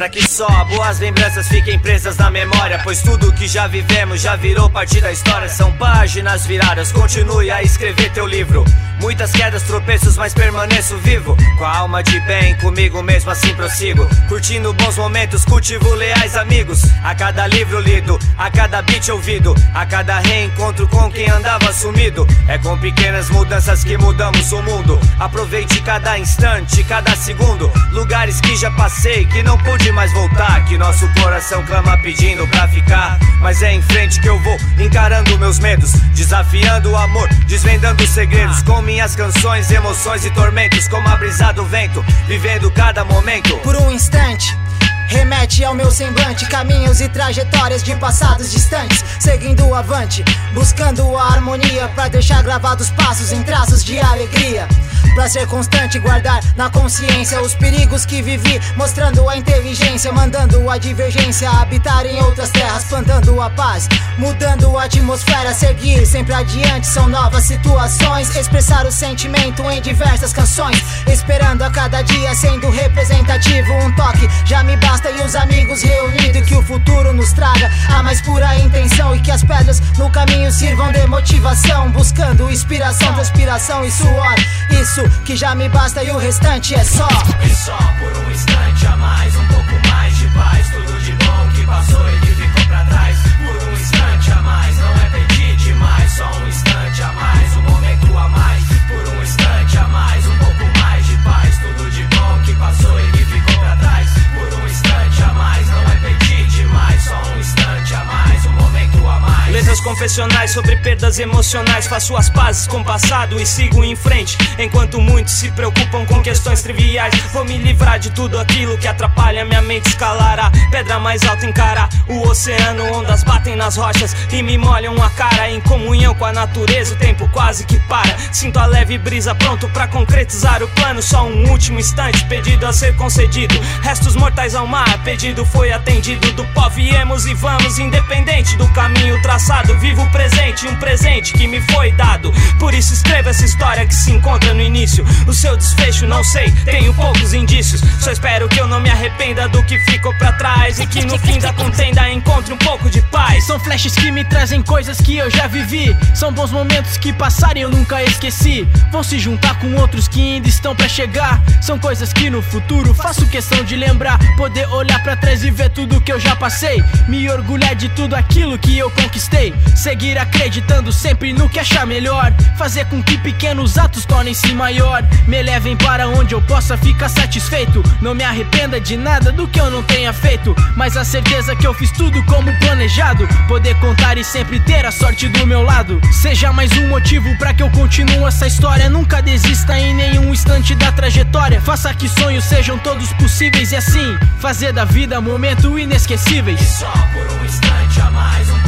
pra que só boas lembranças fiquem presas na memória, pois tudo que já vivemos já virou parte da história. São páginas viradas, continue a escrever teu livro. Muitas quedas, tropeços, mas permaneço vivo. Com a alma de bem, comigo mesmo assim prossigo. Curtindo bons momentos, cultivo leais amigos. A cada livro lido, a cada beat ouvido, a cada reencontro com quem andava sumido. É com pequenas mudanças que mudamos o mundo. Aproveite cada instante, cada segundo. Lugares que já passei, que não pude mais voltar, que nosso coração clama pedindo pra ficar. Mas é em frente que eu vou, encarando meus medos, desafiando o amor, desvendando segredos. Com minhas canções, emoções e tormentos, como a brisa do vento, vivendo cada momento. Por um instante remete ao meu semblante, caminhos e trajetórias de passados distantes, seguindo avante, buscando a harmonia, pra deixar gravados passos em traços de alegria. Pra ser constante, guardar na consciência os perigos que vivi, mostrando a inteligência, mandando a divergência, habitar em outras terras, plantando a paz, mudando a atmosfera, seguir sempre adiante, são novas situações, expressar o sentimento em diversas canções, esperando a cada dia, sendo representativo, um toque já me basta e os amigos reunidos, que o futuro nos traga a mais pura intenção e que as pedras no caminho sirvam de motivação, buscando inspiração, transpiração e suor, isso que já me basta e o restante é só. E só por um instante a mais, um pouco mais de paz, tudo de bom que passou e que ficou pra trás. Por um instante a mais, não é pedir demais, só um instante a mais, um momento a mais. Por um instante a mais, um pouco mais de paz, tudo de bom que passou e que ficou pra trás. Por um instante a mais, não é pedir demais, só um instante a mais, um momento a mais. Letras confessionais sobre perdas emocionais, faço as pazes com o passado e sigo em frente, enquanto muitos se preocupam com questões triviais. Vou me livrar de tudo aquilo que atrapalha minha mente, escalar a pedra mais alta, encarar o oceano, ondas batem nas rochas e me molham a cara. Em comunhão com a natureza, o tempo quase que para, sinto a leve brisa pronto pra concretizar o plano. Só um último instante, pedido a ser concedido, restos mortais ao mar, pedido foi atendido. Do pó viemos e vamos, independente do caminho traçado, vivo o presente, um presente que me foi dado. Por isso escrevo essa história que se encontra no início, o seu desfecho não sei, tenho poucos indícios, só espero que eu não me arrependa do que ficou pra trás e que no fim da contenda encontre um pouco de paz. São flashes que me trazem coisas que eu já vivi, são bons momentos que passaram e eu nunca esqueci, vão se juntar com outros que ainda estão pra chegar, são coisas que no futuro faço questão de lembrar, poder olhar pra trás e ver tudo que eu já passei, me orgulhar de tudo aquilo que eu conquistei, seguir acreditando sempre no que achar melhor, fazer com que pequenos atos tornem-se maior, me levem para onde eu possa ficar satisfeito, não me arrependa de nada do que eu não tenha feito, mas a certeza que eu fiz tudo como planejado, poder contar e sempre ter a sorte do meu lado, seja mais um motivo pra que eu continue essa história, nunca desista em nenhum instante da trajetória, faça que sonhos sejam todos possíveis e assim, fazer da vida momento inesquecíveis. E só por um instante a mais, um